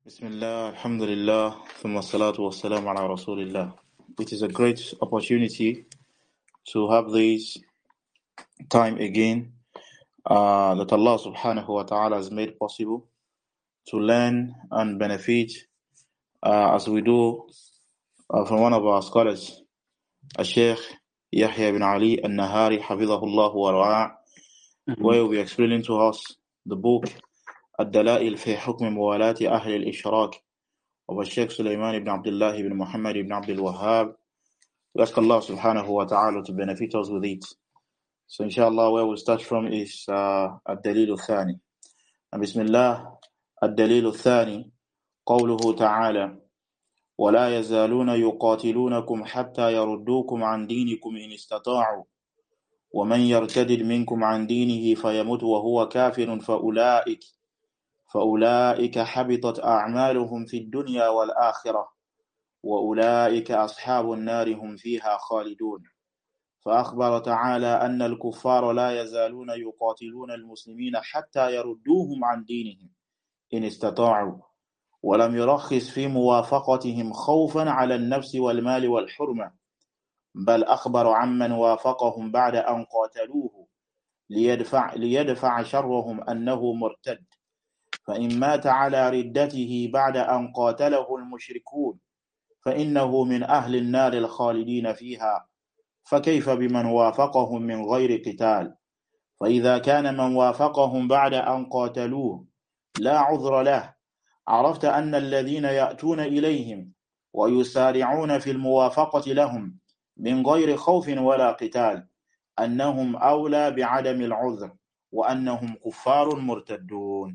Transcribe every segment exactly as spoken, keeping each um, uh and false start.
Bismillah, alhamdulillah, thumma salatu wassalam ala rasulillah. It is a great opportunity to have this time again uh, that Allah subhanahu wa ta'ala has made possible to learn and benefit uh, as we do uh, from one of our scholars, Sheikh Yahya ibn Ali al-Nahari, hafidhahullah wa ra'a, where will be explaining to us the book Ad-Dalail fi Hukm Muwalati Ahli al-Ishraq of Sheikh Sulaiman ibn Abdullah ibn Muhammad ibn Abdul Wahhab. We ask Allah subhanahu wa ta'ala to benefit us with it. So inshallah, where we'll start from is uh, Ad-Dalil al-Thani. And Bismillah, Ad-Dalil al-Thani, قوله تعالى ولا يزالون يقاتلونكم حتى يردوكم عن دينكم إن استطاعوا ومن يرتد منكم عن دينه فيمت وهو كافر فأولئك فأولئك حبطت أعمالهم في الدنيا والآخرة وأولئك أصحاب النار هم فيها خالدون. فأخبر تعالى أن الكفار لا يزالون يقاتلون المسلمين حتى يردوهم عن دينهم إن استطاعوا ولم يرخص في موافقتهم خوفا على النفس والمال والحرمة، بل أخبر عمن وافقهم بعد أن قاتلوه ليدفع, ليدفع شرهم أنه مرتد، فإن مات على ردته بعد أن قاتله المشركون فإنه من أهل النار الخالدين فيها، فكيف بمن وافقهم من غير قتال؟ فإذا كان من وافقهم بعد أن قاتلوه لا عذر له، عرفت أن الذين يأتون إليهم ويسارعون في الموافقة لهم من غير خوف ولا قتال أنهم أولى بعدم العذر وأنهم كفار مرتدون.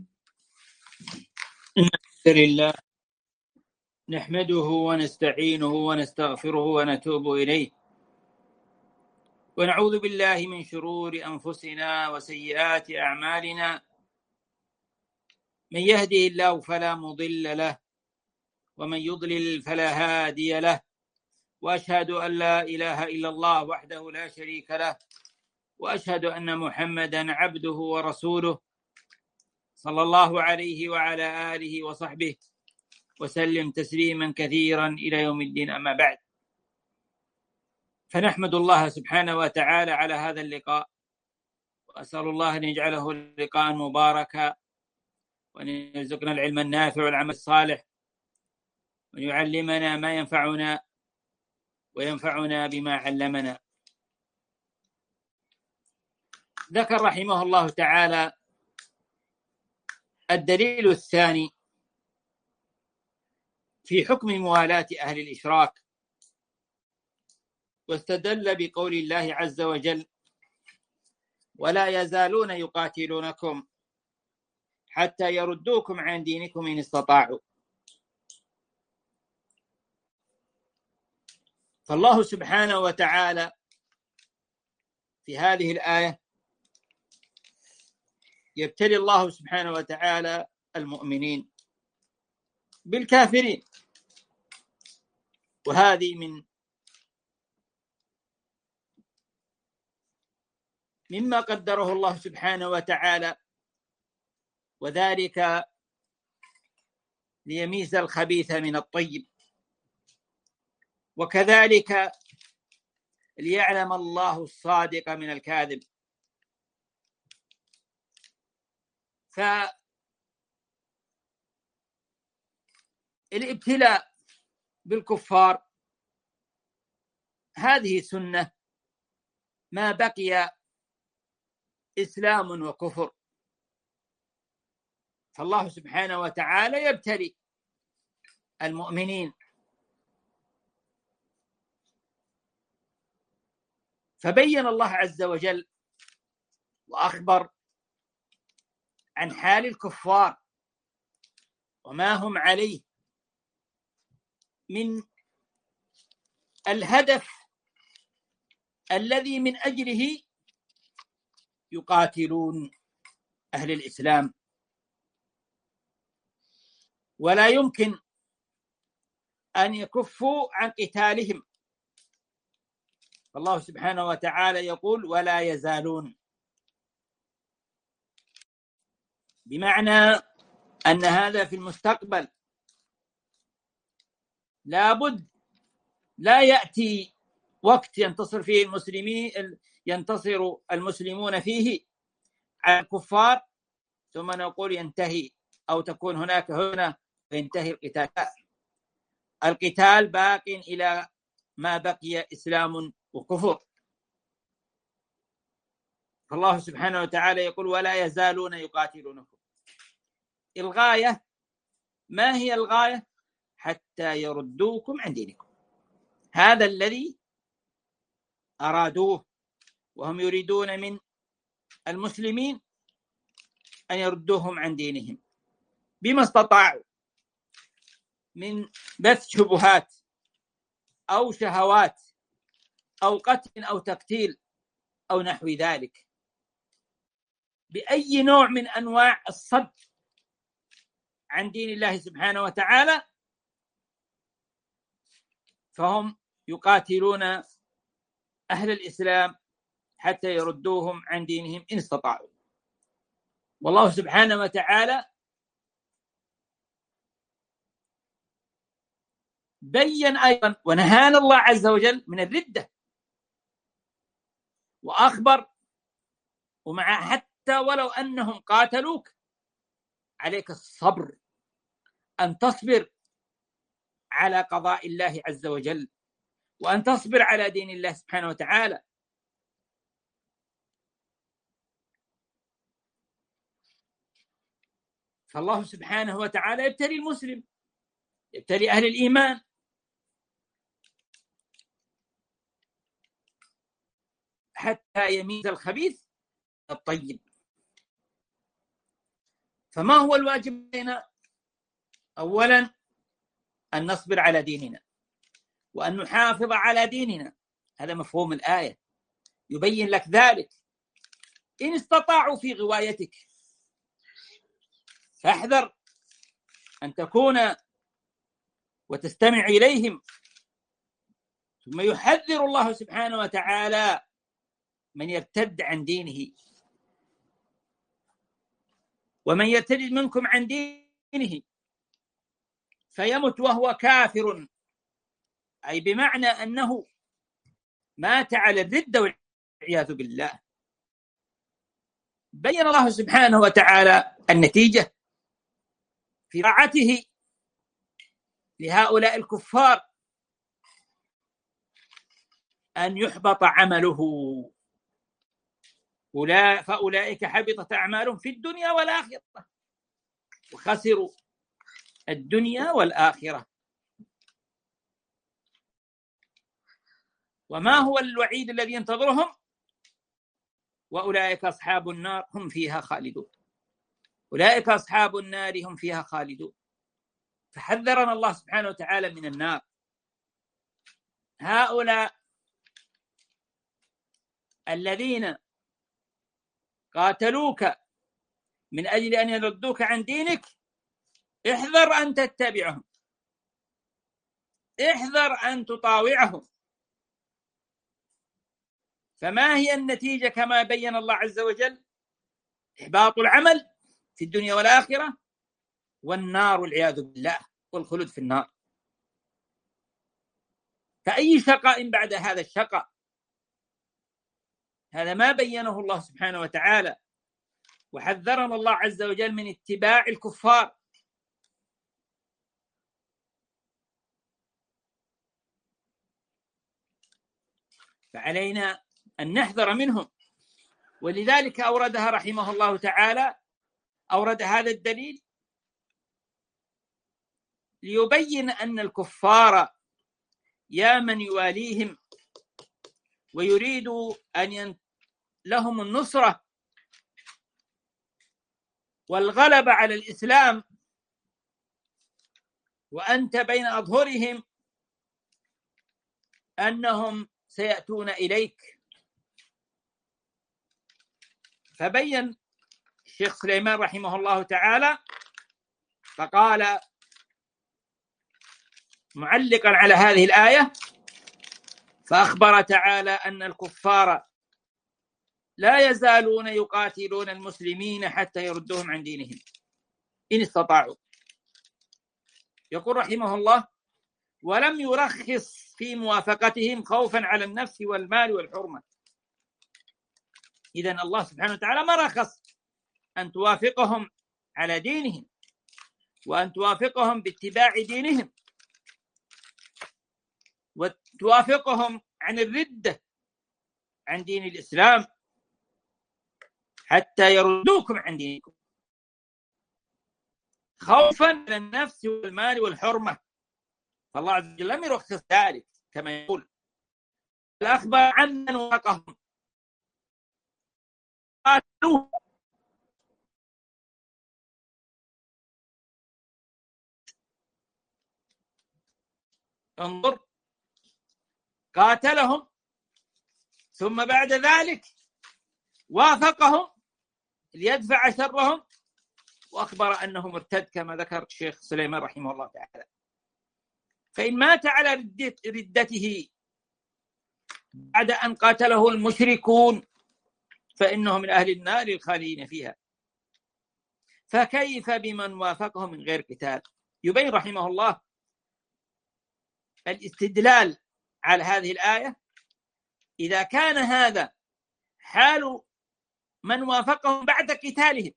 الحمد لله نحمده ونستعينه ونستغفره ونتوب إليه ونعوذ بالله من شرور أنفسنا وسيئات أعمالنا، من يهده الله فلا مضل له ومن يضلل فلا هادي له، وأشهد أن لا إله إلا الله وحده لا شريك له، وأشهد أن محمدا عبده ورسوله صلى الله عليه وعلى آله وصحبه وسلم تسليما كثيرا إلى يوم الدين. أما بعد، فنحمد الله سبحانه وتعالى على هذا اللقاء، وأسأل الله أن يجعله لقاء مباركا، وأن يرزقنا العلم النافع والعمل الصالح، وأن يعلمنا ما ينفعنا وينفعنا بما علمنا. ذكر رحمه الله تعالى الدليل الثاني في حكم موالاة أهل الإشراك، واستدل بقول الله عز وجل ولا يزالون يقاتلونكم حتى يردوكم عن دينكم إن استطاعوا. فالله سبحانه وتعالى في هذه الآية يبتلي الله سبحانه وتعالى المؤمنين بالكافرين، وهذه من مما قدره الله سبحانه وتعالى، وذلك ليميز الخبيث من الطيب، وكذلك ليعلم الله الصادق من الكاذب. فالابتلاء بالكفار هذه سنة ما بقي إسلام وكفر، فالله سبحانه وتعالى يبتلي المؤمنين. فبين الله عز وجل وأخبر عن حال الكفار وما هم عليه من الهدف الذي من أجله يقاتلون أهل الإسلام، ولا يمكن أن يكفوا عن قتالهم. فالله سبحانه وتعالى يقول ولا يزالون، بمعنى أن هذا في المستقبل لابد لا يأتي وقت ينتصر فيه المسلمين ينتصر المسلمون فيه على الكفار ثم نقول ينتهي أو تكون هناك هنا وينتهي القتال. القتال باق إلى ما بقي إسلام وكفر. فالله سبحانه وتعالى يقول ولا يزالون يقاتلونكم. الغاية ما هي الغاية؟ حتى يردوكم عن دينكم. هذا الذي أرادوه، وهم يريدون من المسلمين أن يردوهم عن دينهم بما استطاعوا من بث شبهات أو شهوات أو قتل أو تقتيل أو نحو ذلك، بأي نوع من أنواع الصد عن دين الله سبحانه وتعالى، فهم يقاتلون أهل الإسلام حتى يردوهم عن دينهم إن استطاعوا. والله سبحانه وتعالى بين أيضا ونهانا الله عز وجل من الردة، وأخبر ومع حتى ولو أنهم قاتلوك عليك الصبر، أن تصبر على قضاء الله عز وجل وأن تصبر على دين الله سبحانه وتعالى. فالله سبحانه وتعالى يبتلي المسلم، يبتلي أهل الإيمان حتى يميز الخبيث الطيب. فما هو الواجب علينا؟ أولا أن نصبر على ديننا وأن نحافظ على ديننا. هذا مفهوم الآية، يبين لك ذلك. إن استطاعوا في غوايتك فاحذر أن تكون وتستمع إليهم. ثم يحذر الله سبحانه وتعالى من يرتد عن دينه، ومن يرتد منكم عن دينه فيمت وهو كافر، أي بمعنى أنه مات على الردة والعياذ بالله. بين الله سبحانه وتعالى النتيجة في طاعته لهؤلاء الكفار، أن يحبط عمله، فأولئك حبطت أعمالهم في الدنيا والآخرة وخسروا الدنيا والآخرة. وما هو الوعيد الذي ينتظرهم؟ وأولئك أصحاب النار هم فيها خالدون. أولئك أصحاب النار هم فيها خالدون. فحذرنا الله سبحانه وتعالى من النار. هؤلاء الذين قاتلوك من أجل أن يردوك عن دينك احذر أن تتبعهم، احذر أن تطاوعهم. فما هي النتيجة كما بين الله عز وجل؟ إحباط العمل في الدنيا والآخرة والنار والعياذ بالله والخلود في النار. فأي شقاء بعد هذا الشقاء؟ هذا ما بينه الله سبحانه وتعالى، وحذرنا الله عز وجل من اتباع الكفار. فعلينا أن نحذر منهم، ولذلك أوردها رحمه الله تعالى، أورد هذا الدليل ليبين أن الكفار يا من يواليهم ويريد أن ين... لهم النصرة والغلبة على الإسلام وأنت بين أظهرهم، أنهم سيأتون إليك. فبين الشيخ سليمان رحمه الله تعالى فقال معلقا على هذه الآية: فأخبر تعالى أن الكفار لا يزالون يقاتلون المسلمين حتى يردوهم عن دينهم إن استطاعوا. يقول رحمه الله: ولم يرخص في موافقتهم خوفا على النفس والمال والحرمة. إذن الله سبحانه وتعالى ما رخص أن توافقهم على دينهم وأن توافقهم باتباع دينهم وتوافقهم عن الردة عن دين الإسلام حتى يردوكم عن دينكم خوفا على النفس والمال والحرمة. فالله عز وجل لم يرخص ذلك كما يقول، الأخبر عن من وافقهم قاتلوه. انظر، قاتلهم ثم بعد ذلك وافقهم ليدفع شرهم وأخبر أنه مرتد كما ذكر الشيخ سليمان رحمه الله تعالى. فإن مات على ردته بعد أن قاتله المشركون فإنه من أهل النار الخالدين فيها، فكيف بمن وافقهم من غير قتال؟ يبين رحمه الله الاستدلال على هذه الآية. إذا كان هذا حال من وافقهم بعد قتالهم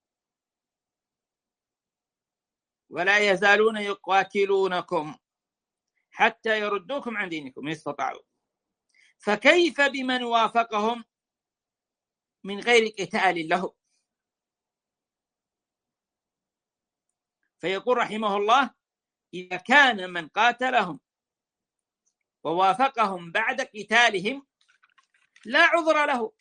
ولا يزالون يقاتلونكم حتى يردوكم عن دينكم إن استطاعوا، فكيف بمن وافقهم من غير قتال له؟ فيقول رحمه الله: إذا كان من قاتلهم ووافقهم بعد قتالهم لا عذر له،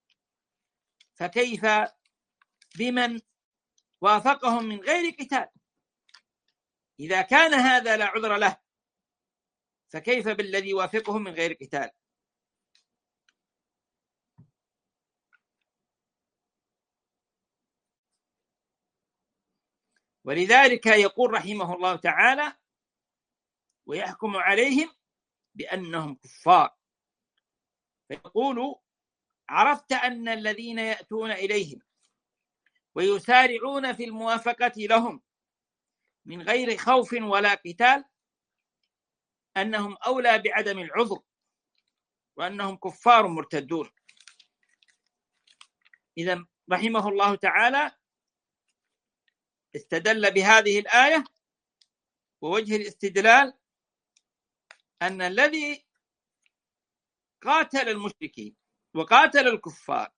فكيف بمن وافقهم من غير قتال؟ إذا كان هذا لا عذر له فكيف بالذي وافقهم من غير قتال؟ ولذلك يقول رحمه الله تعالى: ويحكم عليهم بأنهم كفار. فيقول: عرفت أن الذين يأتون إليهم ويسارعون في الموافقة لهم من غير خوف ولا قتال أنهم أولى بعدم العذر وأنهم كفار مرتدون. إذن رحمه الله تعالى استدل بهذه الآية، ووجه الاستدلال أن الذي قاتل المشركين وقاتل الكفار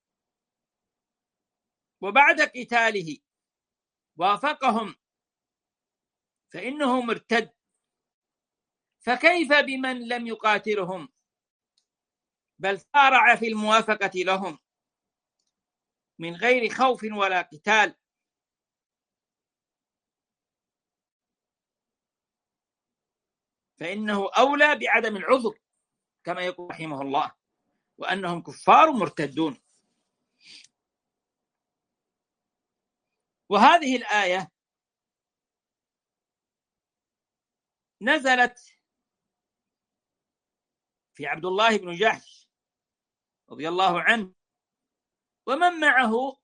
وبعد قتاله وافقهم فإنه مرتد، فكيف بمن لم يقاتلهم بل سارع في الموافقة لهم من غير خوف ولا قتال؟ فإنه أولى بعدم العذر كما يقول رحمه الله، وأنهم كفار مرتدون. وهذه الآية نزلت في عبد الله بن جحش رضي الله عنه ومن معه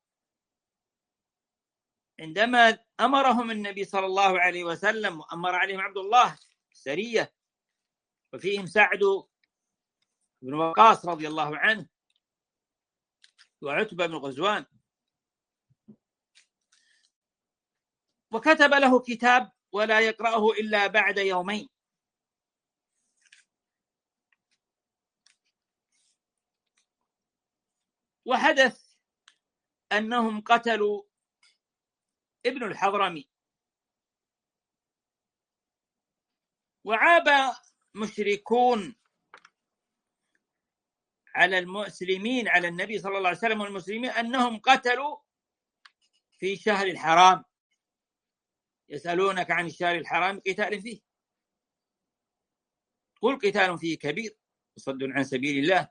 عندما أمرهم النبي صلى الله عليه وسلم وأمر عليهم عبد الله سرية وفيهم سعد بن وقاص رضي الله عنه وعتبة بن غزوان، وكتب له كتاب ولا يقرأه إلا بعد يومين. وحدث أنهم قتلوا ابن الحضرمي، وعاب مشركون على المسلمين على النبي صلى الله عليه وسلم والمسلمين أنهم قتلوا في شهر الحرام. يسألونك عن الشهر الحرام قتال فيه، قل قتال فيه كبير وصد عن سبيل الله.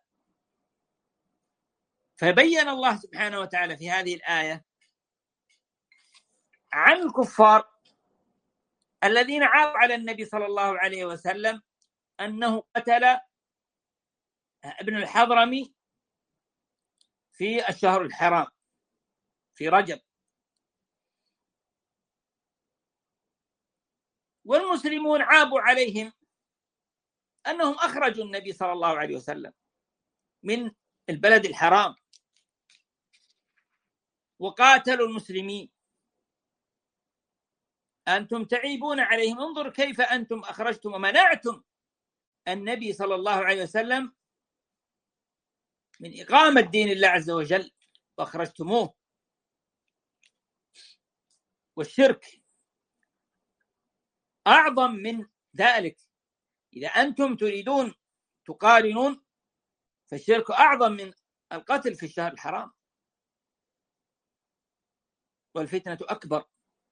فبين الله سبحانه وتعالى في هذه الآية عن الكفار الذين عابوا على النبي صلى الله عليه وسلم أنه قتل ابن الحضرمي في الشهر الحرام في رجب، والمسلمون عابوا عليهم أنهم أخرجوا النبي صلى الله عليه وسلم من البلد الحرام وقاتلوا المسلمين. أنتم تعيبون عليهم، انظر كيف أنتم أخرجتم ومنعتم النبي صلى الله عليه وسلم من إقامة دين الله عز وجل وأخرجتموه. والشرك أعظم من ذلك. إذا أنتم تريدون تقارنون فالشرك أعظم من القتل في الشهر الحرام، والفتنة أكبر.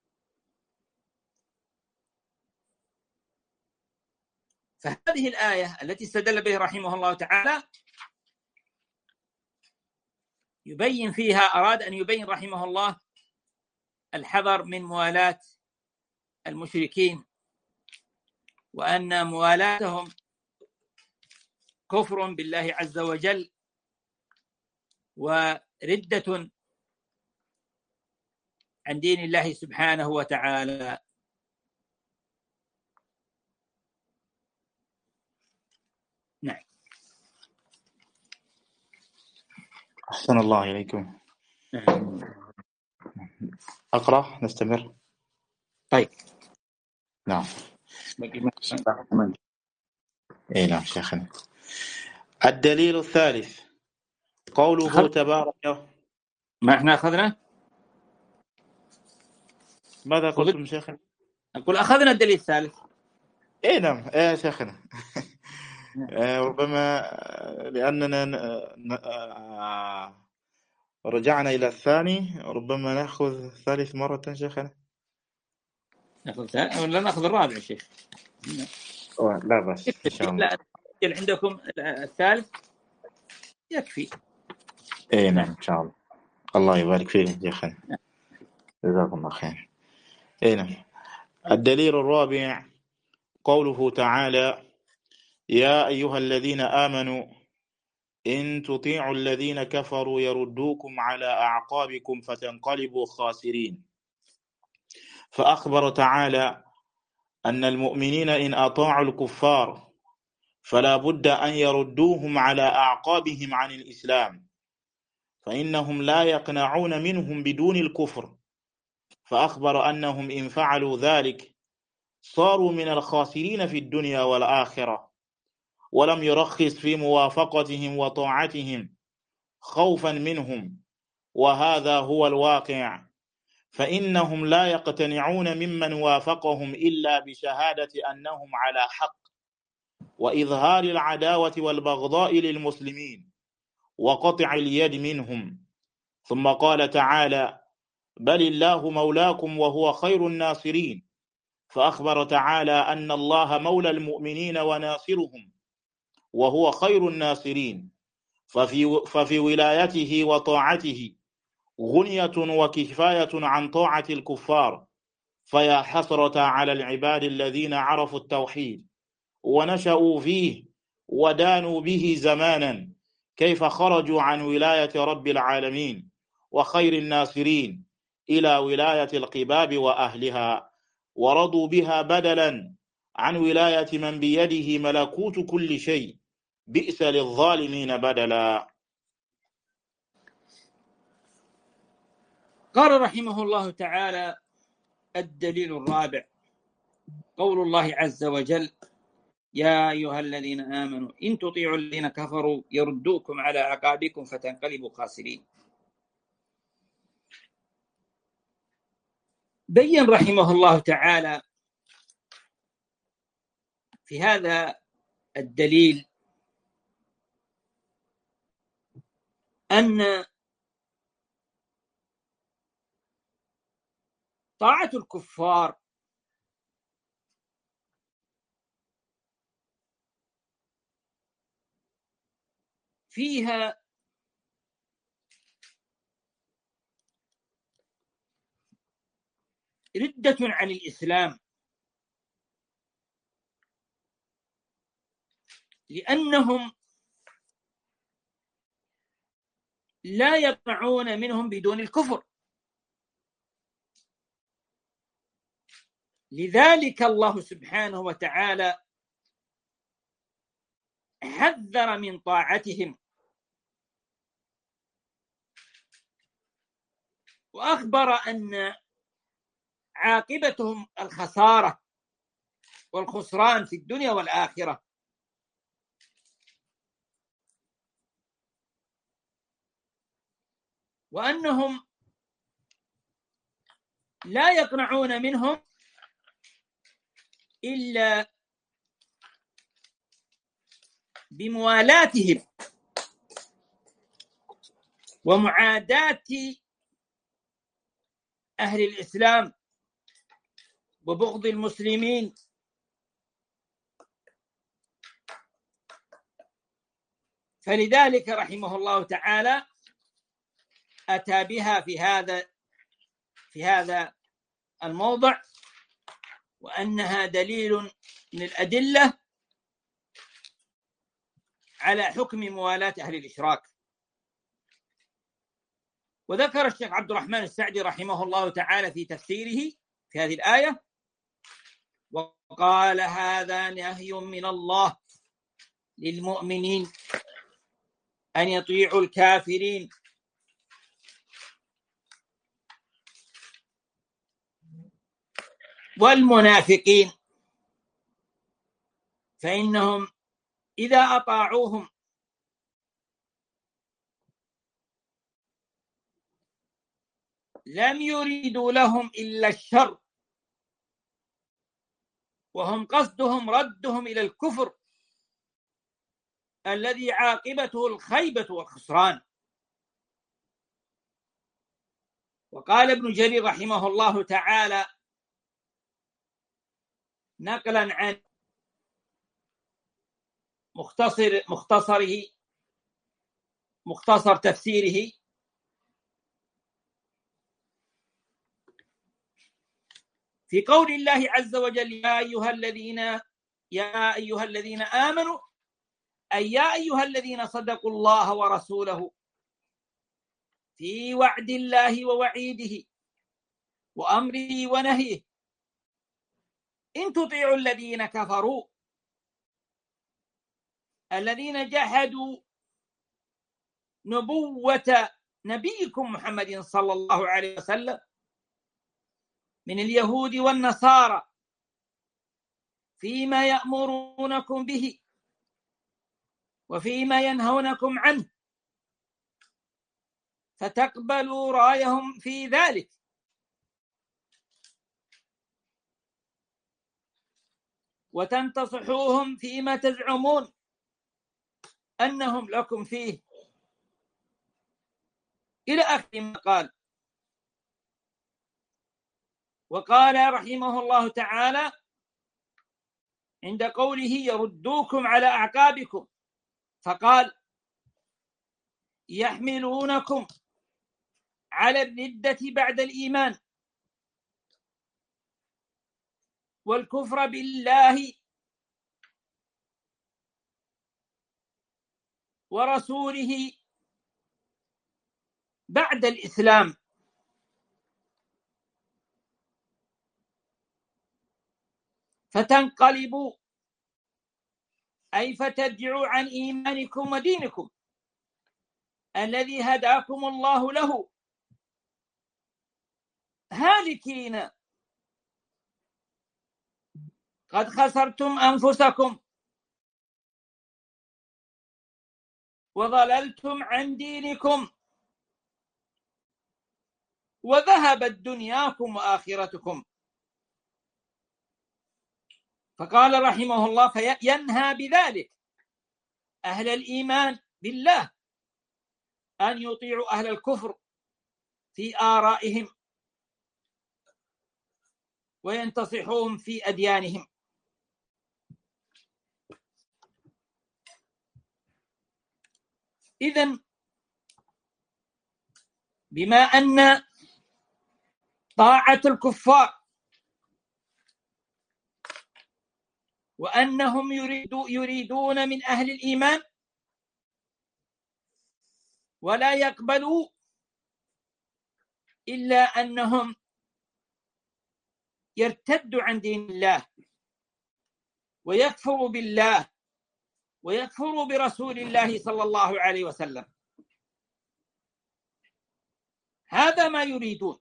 فهذه الآية التي استدل بها رحمه الله تعالى يبين فيها، أراد أن يبين رحمه الله الحذر من موالاة المشركين، وأن موالاتهم كفر بالله عز وجل وردة عن دين الله سبحانه وتعالى. نعم. أحسن الله إليكم. أقرأ، نستمر. طيب. نعم. إيه نعم شيخنا. الدليل الثالث قوله أخذ... تبارك. ما احنا أخذنا؟ ماذا قلتم شيخنا؟ أقول أخذنا الدليل الثالث. إيه نعم إيه شيخنا. ربما لأننا رجعنا إلى الثاني، ربما نأخذ الثالث مرة شيخنا. نأخذ ثالث ولا نأخذ الرابع شيخ؟ لا بس إن شاء الله. لا عندكم الثالث يكفي. إيه نعم إن شاء الله. الله يبارك فيك شيخنا، جزاكم الله خير. إيه نعم. الدليل الرابع قوله تعالى: يا أيها الذين آمنوا إن تطيعوا الذين كفروا يردوكم على أعقابكم فتنقلبوا خاسرين. فأخبر تعالى أن المؤمنين إن أطاعوا الكفار فلا بد أن يردوهم على أعقابهم عن الإسلام، فإنهم لا يقنعون منهم بدون الكفر. فأخبر أنهم إن فعلوا ذلك صاروا من الخاسرين في الدنيا والآخرة، ولم يرخص في موافقتهم وطاعتهم خوفا منهم، وهذا هو الواقع، فإنهم لا يقتنعون ممن وافقهم إلا بشهادة أنهم على حق وإظهار العداوة والبغضاء للمسلمين وقطع اليد منهم. ثم قال تعالى: بل الله مولاكم وهو خير الناصرين. فأخبر تعالى أن الله مولى المؤمنين وناصرهم وهو خير الناصرين، ففي, ففي ولايته وطاعته غنية وكفاية عن طاعة الكفار. فيا حسرة على العباد الذين عرفوا التوحيد ونشأوا فيه ودانوا به زمانا، كيف خرجوا عن ولاية رب العالمين وخير الناصرين إلى ولاية القباب وأهلها، ورضوا بها بدلا عن ولاية من بيده ملكوت كل شيء. بئس للظالمين بدلا. قال رحمه الله تعالى: الدليل الرابع قول الله عز وجل: يا أيها الذين آمنوا إن تطيعوا الذين كفروا يردوكم على أعقابكم فتنقلبوا خاسرين. بين رحمه الله تعالى في هذا الدليل أن طاعة الكفار فيها ردة عن الإسلام، لأنهم لا يقنعون منهم بدون الكفر. لذلك الله سبحانه وتعالى حذر من طاعتهم، وأخبر أن عاقبتهم الخسارة والخسران في الدنيا والآخرة. وأنهم لا يقنعون منهم إلا بموالاتهم ومعاداة أهل الإسلام وبغض المسلمين. فلذلك رحمه الله تعالى أتى بها في هذا في هذا الموضع، وأنها دليل من الأدلة على حكم موالاة أهل الإشراك. وذكر الشيخ عبد الرحمن السعدي رحمه الله تعالى في تفسيره في هذه الآية، وقال: هذا نهي من الله للمؤمنين أن يطيعوا الكافرين والمنافقين، فإنهم إذا أطاعوهم لم يريدوا لهم إلا الشر، وهم قصدهم ردهم إلى الكفر الذي عاقبته الخيبة والخسران. وقال ابن جرير رحمه الله تعالى نقلا عن مختصر مختصره مختصر تفسيره: في قول الله عز وجل: يا أيها الذين يا أيها الذين آمنوا، أي يا أيها الذين صدقوا الله ورسوله في وعد الله ووعيده وأمره ونهيه، إن تطيعوا الذين كفروا الذين جحدوا نبوة نبيكم محمد صلى الله عليه وسلم من اليهود والنصارى فيما يأمرونكم به وفيما ينهونكم عنه، فتقبلوا رأيهم في ذلك، وتنتصحوهم فيما تزعمون أنهم لكم فيه، إلى آخر ما قال. وقال رحمه الله تعالى عند قوله: يردوكم على أعقابكم، فقال: يحملونكم على الردة بعد الإيمان والكفر بالله ورسوله بعد الإسلام، فتنقلبوا أي فترجعوا عن إيمانكم ودينكم الذي هداكم الله له، هالكين قد خسرتم أنفسكم وضللتم عن دينكم وذهبت دنياكم وآخرتكم. فقال رحمه الله: فينهى بذلك أهل الإيمان بالله أن يطيعوا أهل الكفر في آرائهم وينتصحوهم في أديانهم. إذن بما أن طاعة الكفار وأنهم يريدو يريدون من أهل الإيمان ولا يقبلوا إلا أنهم يرتدوا عن دين الله ويكفروا بالله ويكفروا برسول الله صلى الله عليه وسلم. هذا ما يريدون.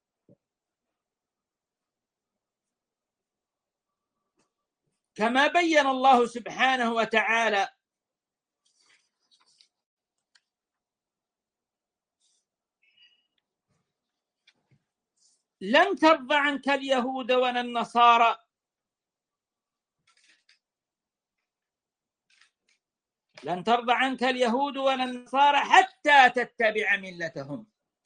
كما بين الله سبحانه وتعالى لن ترضى عنك اليهود ولا النصارى لن ترضى عنك اليهود ولا النصارى حتى تتبع ملتهم.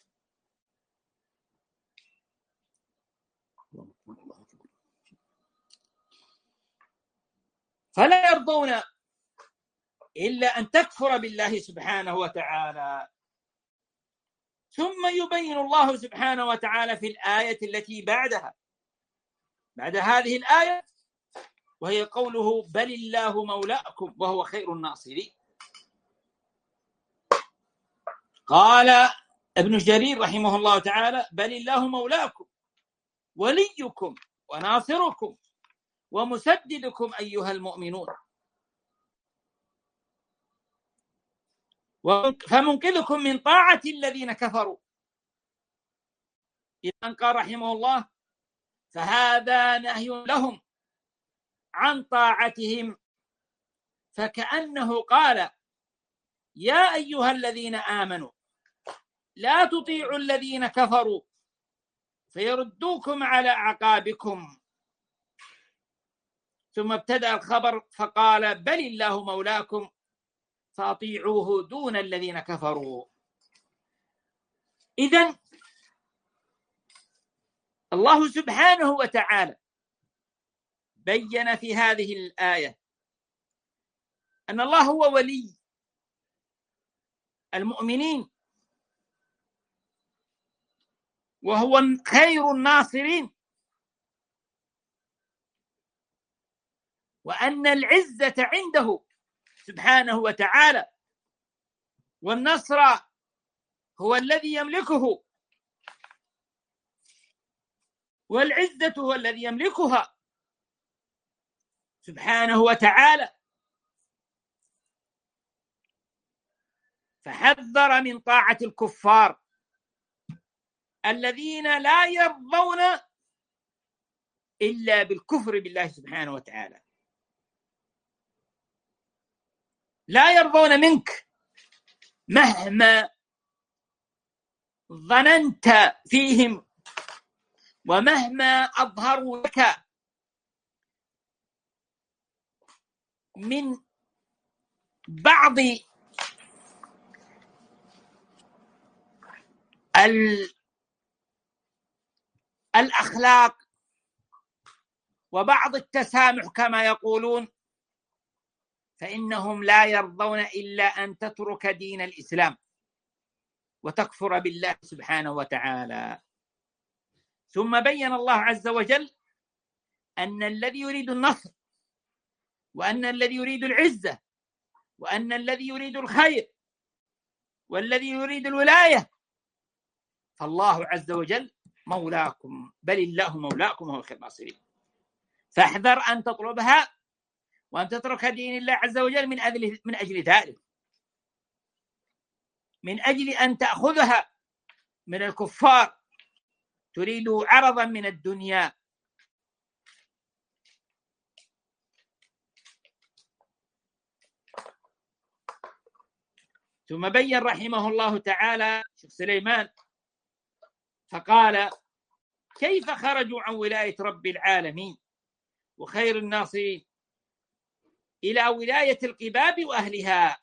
فلا يرضون إلا أن تكفر بالله سبحانه وتعالى. ثم يبين الله سبحانه وتعالى في الآية التي بعدها بعد هذه الآية، وهي قوله بل الله مولاكم وهو خير الناصرين. قال ابن جرير رحمه الله تعالى بل الله مولاكم وليكم وناصركم ومسددكم أيها المؤمنون، فمنقذكم من طاعة الذين كفروا. إذن قال رحمه الله فهذا نهي لهم عن طاعتهم، فكأنه قال يا أيها الذين آمنوا لا تطيعوا الذين كفروا فيردوكم على أعقابكم. ثم ابتدأ الخبر فقال بل الله مولاكم فأطيعوه دون الذين كفروا. إذن الله سبحانه وتعالى بين في هذه الآية أن الله هو ولي المؤمنين وهو خير الناصرين، وأن العزة عنده سبحانه وتعالى، والنصر هو الذي يملكه، والعزة هو الذي يملكها سبحانه وتعالى. فحذر من طاعة الكفار الذين لا يرضون إلا بالكفر بالله سبحانه وتعالى، لا يرضون منك مهما ظننت فيهم ومهما أظهروا لك من بعض الأخلاق وبعض التسامح كما يقولون، فإنهم لا يرضون إلا أن تترك دين الإسلام وتكفر بالله سبحانه وتعالى. ثم بين الله عز وجل أن الذي يريد النصر وأن الذي يريد العزة وأن الذي يريد الخير والذي يريد الولاية فالله عز وجل مولاكم بل الله مولاكم وهو خير الناصرين. فاحذر أن تطلبها وأن تترك دين الله عز وجل من أجل من أجل ذلك، من أجل أن تأخذها من الكفار تريد عرضا من الدنيا. ثم بين رحمه الله تعالى شيخ سليمان فقال كيف خرجوا عن ولاية رب العالمين وخير الناصرين إلى ولاية القباب وأهلها؟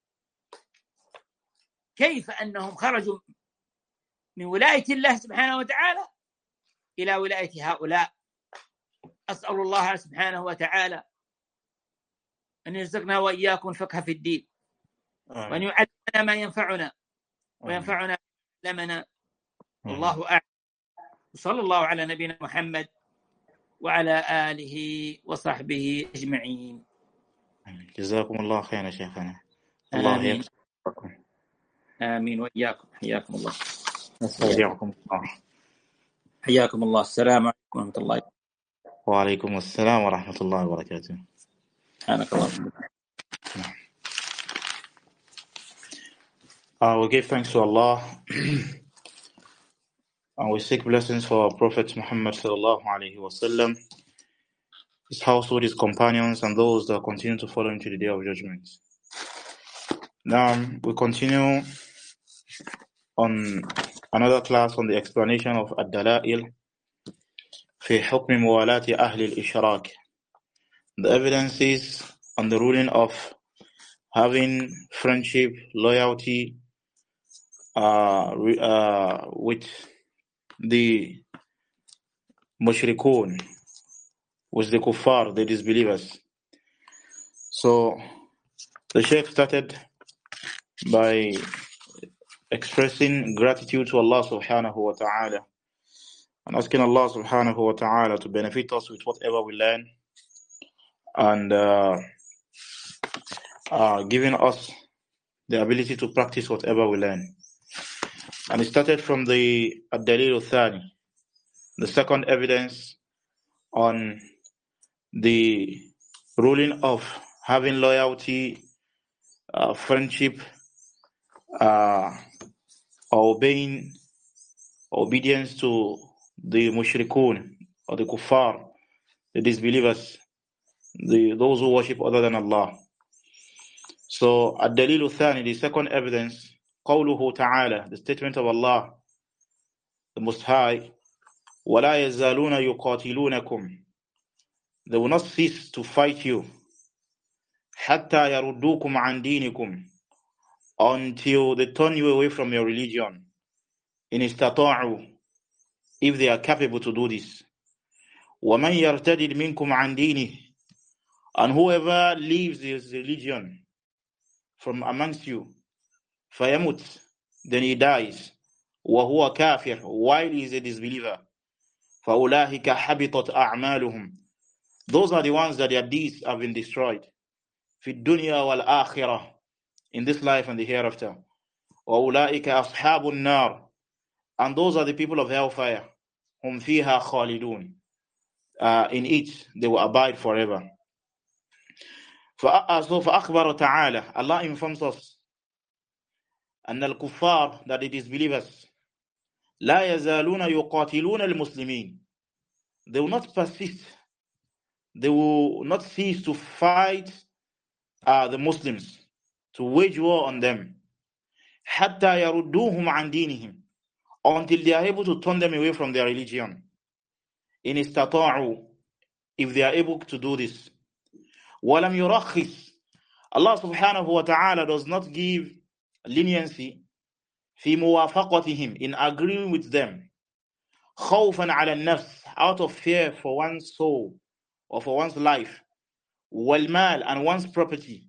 كيف أنهم خرجوا من ولاية الله سبحانه وتعالى إلى ولاية هؤلاء؟ أسأل الله سبحانه وتعالى أن يرزقنا وإياكم فقه في الدين، وأن يعلمنا ما ينفعنا وينفعنا لمنا. الله أعلم. صلى الله على نبينا محمد وعلى آله وصحبه أجمعين. جزاكم الله خيرا شيخنا. الله يحفظكم. آمين وإياكم. حياكم الله. نستودعكم الله. حياكم الله. السلام عليكم ورحمة الله. وعليكم السلام ورحمة الله وبركاته. سبحانك اللهم Uh, we give thanks to Allah and we seek blessings for our Prophet Muhammad sallallahu alaihi wasallam, his household, his companions, and those that continue to follow him to the day of judgment. Now we continue on another class on the explanation of Ad-Dala'il fi hukm muwalati ahli al-ishraq, the evidences on the ruling of having friendship, loyalty uh, uh, with the mushrikun, with the kuffar, the disbelievers. So the Shaykh started by expressing gratitude to Allah subhanahu wa ta'ala and asking Allah subhanahu wa ta'ala to benefit us with whatever we learn and uh, uh, giving us the ability to practice whatever we learn. And it started from the Ad-Dalil al-Thani, the second evidence on the ruling of having loyalty, uh, friendship, uh, obeying, obedience to the mushrikun or the kuffar, the disbelievers, the those who worship other than Allah. So Ad-Dalil al-Thani, the second evidence, قوله تعالى, the statement of Allah, the Most High, وَلَا يَزَالُونَ يُقَاتِلُونَكُمْ, they will not cease to fight you, حَتَّى يَرُدُّوكُمْ عَنْ دِينِكُمْ, until they turn you away from your religion, إِنِ اسْتَطَاعُوا, if they are capable to do this. وَمَنْ يَرْتَدِدْ مِنْكُمْ عَنْ دِينِهِ, and whoever leaves his religion from amongst you, فَيَمُتْ, then he dies, وَهُوَ كَافِرٌ, while he is a disbeliever, فَأُولَٰئِكَ حَبِطَتْ أَعْمَالُهُمْ, those are the ones that their deeds have been destroyed, فِي الدُّنْيَا وَالْآخِرَةِ, in this life and the hereafter, وَأُولَٰئِكَ أَصْحَابُ النَّارِ, and those are the people of hellfire, هُمْ فِيهَا خَالِدُونَ, uh, in it they will abide forever. So فَأَخْبَرَ تَعَالَى, Allah informs us, أن الكفار, that it is believers, لا يزالون يقاتلون المسلمين, they will not persist, they will not cease to fight uh, the Muslims, to wage war on them, حتى يردوهم عن دينهم, until they are able to turn them away from their religion, إن استطاعوا, if they are able to do this. ولم يرخص, Allah subhanahu wa ta'ala does not give leniency في موافقتهم, in agreeing with them, خوفا على النفس, out of fear for one's soul or for one's life, والمال, and one's property,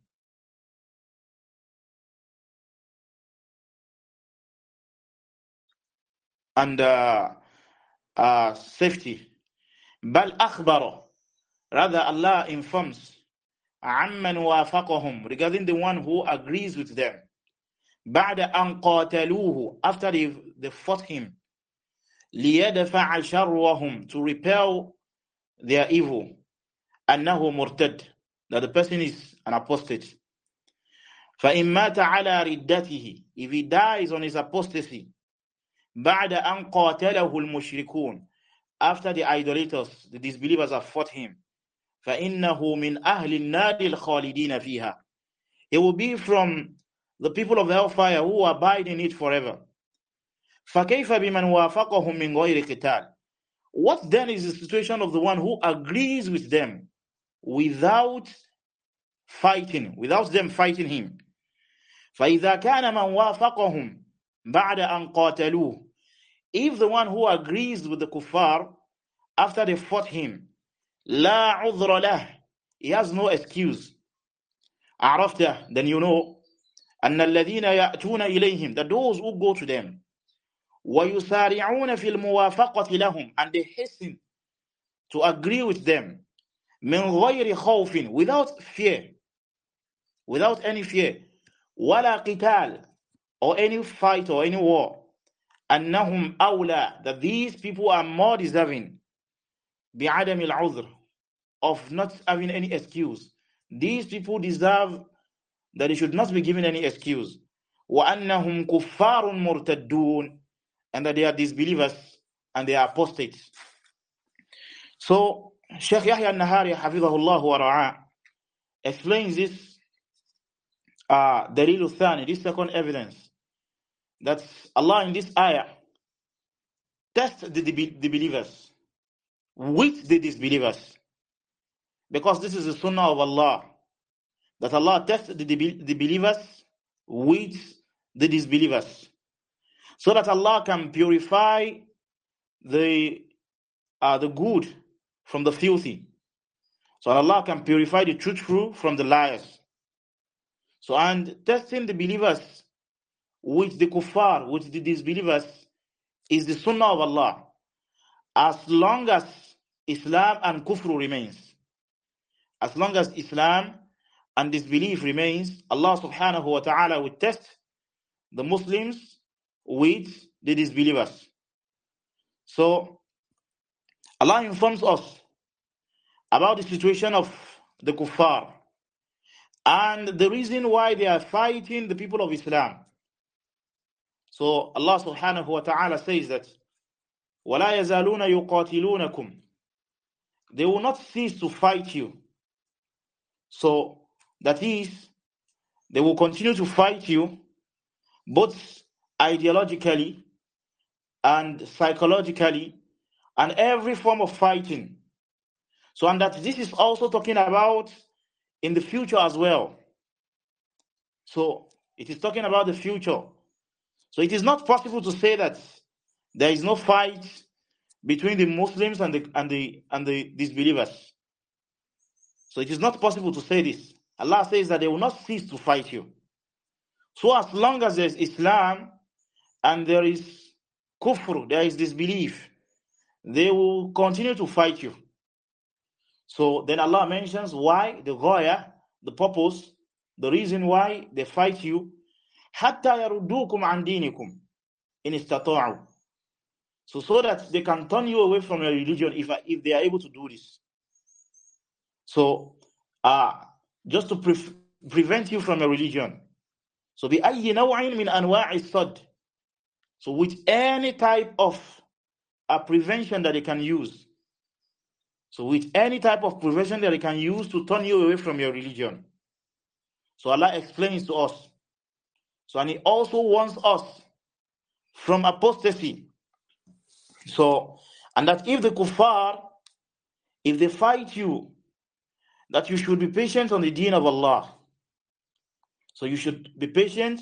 and uh, uh, safety. بل أخبر, rather Allah informs, عمن وافقهم, regarding the one who agrees with them, بعد أن قاتلوه, after they, they fought him, ليدفع شرهم, to repel their evil, أنه مرتد, that the person is an apostate. فإن مات على ردته, if he dies on his apostasy, بعد أن قاتله المشركون, after the idolaters, the disbelievers have fought him, فإنه من أهل النار الخالدين فيها, he will be from the people of hellfire who abide in it forever. فكيف بمن وافقهم من غير قتال, what then is the situation of the one who agrees with them without fighting, without them fighting him? فإذا كان من وافقهم بعد أن قاتلوه, if the one who agrees with the kuffar after they fought him, لا عذر له, he has no excuse, عرفت, then you know, أن الذين يأتون إليهم, that those who go to them, ويسارعون في الموافقة لهم, and they hasten to agree with them, من غير خوف, without fear, without any fear, ولا قتال, or any fight or any war, أنهم أولى, that these people are more deserving, بعدم العذر, of not having any excuse. These people deserve that they should not be given any excuse. وَأَنَّهُمْ كُفَّارٌ مُرْتَدُّونَ, and that they are disbelievers and they are apostates. So Shaykh Yahya al-Nahari hafidhahullah wa ra'ah explains this uh, Dalil al-Thani, this second evidence, that Allah in this ayah tests the, the, the believers with the disbelievers, because this is the sunnah of Allah, that Allah tests the, the, the believers with the disbelievers, so that Allah can purify the uh, the good from the filthy, so Allah can purify the truthful from the liars. So, and testing the believers with the kuffar, with the disbelievers, is the sunnah of Allah, as long as Islam and kufr remains. As long as Islam and disbelief remains, Allah subhanahu wa ta'ala will test the Muslims with the disbelievers. So Allah informs us about the situation of the kuffar and the reason why they are fighting the people of Islam. So Allah subhanahu wa ta'ala says that وَلَا يَزَالُونَ يُقَاتِلُونَكُمْ, they will not cease to fight you. So that is, they will continue to fight you both ideologically and psychologically and every form of fighting. So, and that this is also talking about in the future as well. So it is talking about the future. So it is not possible to say that there is no fight between the Muslims and the and the and the disbelievers. So it is not possible to say this. Allah says that they will not cease to fight you. So as long as there is Islam and there is kufr, there is disbelief, they will continue to fight you. So then Allah mentions why, the ghaya, the purpose, the reason why they fight you. حَتَّى يَرُدُّوكُمْ عَنْ دِينِكُمْ إِنِ اسْتَطَاعُوا. So, so that they can turn you away from your religion if, if they are able to do this. So, uh, just to pre- prevent you from your religion. So, بِأَيِّ نَوْعٍ مِنْ أَنْوَاعِ الصَّدِّ. So, with any type of uh, prevention that they can use. So, with any type of prevention that they can use to turn you away from your religion. So, Allah explains to us. So, and He also warns us from apostasy. So, and that if the kuffar, if they fight you, that you should be patient on the deen of Allah. So you should be patient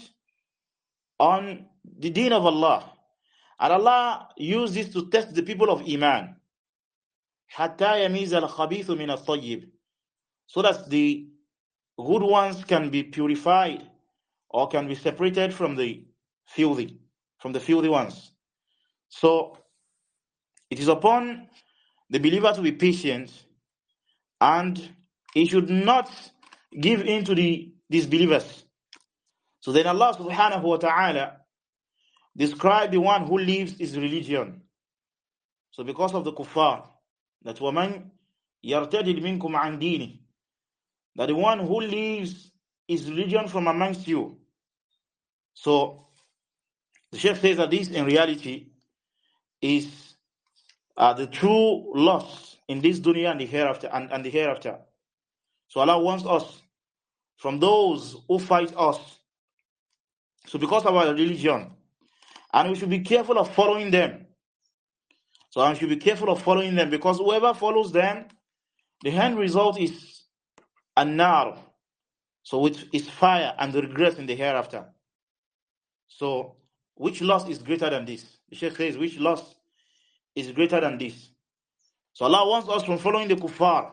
on the deen of Allah. And Allah used this to test the people of Iman. حَتَّى يَمِيزَ الْخَبِيثُ مِنَ الطَّيِّبِ. So that the good ones can be purified or can be separated from the filthy, from the filthy ones. So it is upon the believer to be patient, and he should not give in to the disbelievers. So then Allah subhanahu wa ta'ala described the one who leaves his religion. So because of the kuffar, that وَمَنْ يَرْتَدِدْ مِنْكُمْ عَنْ دِينِهِ, that the one who leaves his religion from amongst you. So the Shaykh says that this in reality is uh, the true loss in this dunya and the hereafter. And, and the hereafter. So Allah wants us from those who fight us. So because of our religion, and we should be careful of following them. So I should be careful of following them, because whoever follows them, the end result is an-nar. So which is fire and the regret in the hereafter. So which loss is greater than this? The Shaykh says, which loss is greater than this? So Allah wants us from following the kuffar.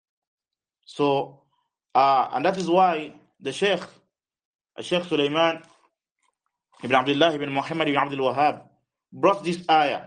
So, uh, and that is why the Shaykh, Shaykh Sulaiman ibn Abdullah ibn Muhammad ibn Abdul Wahhab brought this ayah,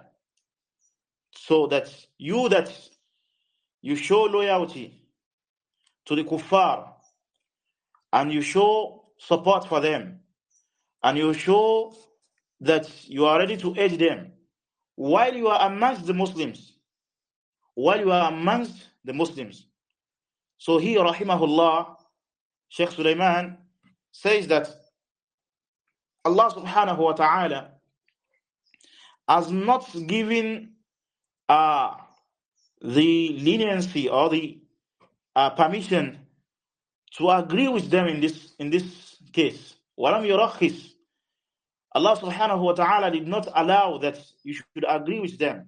so that you that you show loyalty to the kuffar, and you show support for them, and you show that you are ready to aid them while you are amongst the Muslims, while you are amongst the Muslims. So he, rahimahullah, Shaykh Sulaiman, says that Allah subhanahu wa ta'ala has not given uh, the leniency or the uh, permission to agree with them in this in this case. وَلَمْ يُرَخِّص. Allah subhanahu wa ta'ala did not allow that you should agree with them.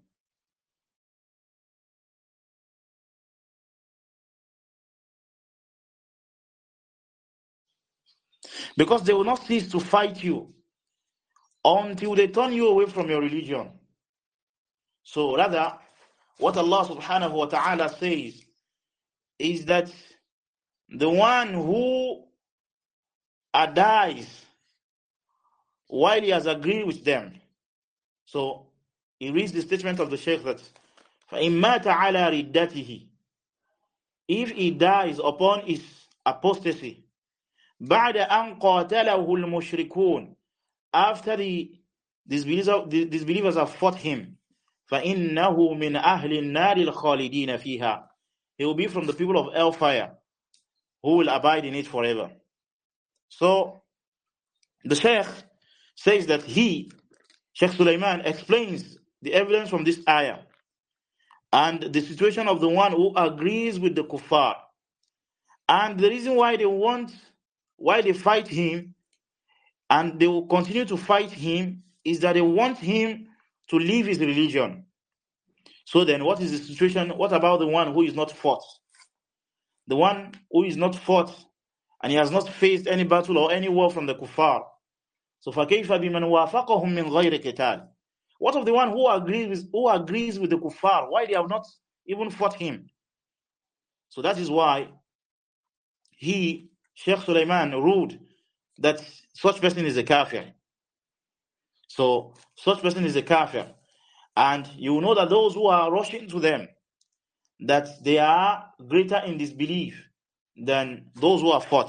Because they will not cease to fight you until they turn you away from your religion. So rather, what Allah subhanahu wa ta'ala says is that the one who uh, dies while he has agreed with them. So he reads the statement of the Shaykh that فَإِن مَاتَ عَلَى رِدَّتِهِ, if he dies upon his apostasy, بَعْدَ أَنْ قَاتَلَهُ الْمُشْرِكُونَ, after the disbelievers, the disbelievers have fought him, فَإِنَّهُ مِنْ أَهْلِ النَّارِ الْخَالِدِينَ فِيهَا, he will be from the people of hellfire who will abide in it forever. So the Shaykh says that he, Shaykh Sulaiman, explains the evidence from this ayah and the situation of the one who agrees with the kuffar, and the reason why they want, why they fight him and they will continue to fight him is that they want him to leave his religion. So then what is the situation? What about the one who is not fought? The one who is not fought and he has not faced any battle or any war from the kuffar. So فَكَيْفَ بِمَنْ وَافَقَهُمْ مِنْ غَيْرِ قِتَالٍ. What of the one who agrees with, who agrees with the kuffar? Why they have not even fought him? So that is why he, Shaykh Sulaiman, ruled that such person is a kafir. So such person is a kafir. And you know that those who are rushing to them, that they are greater in disbelief than those who are fought.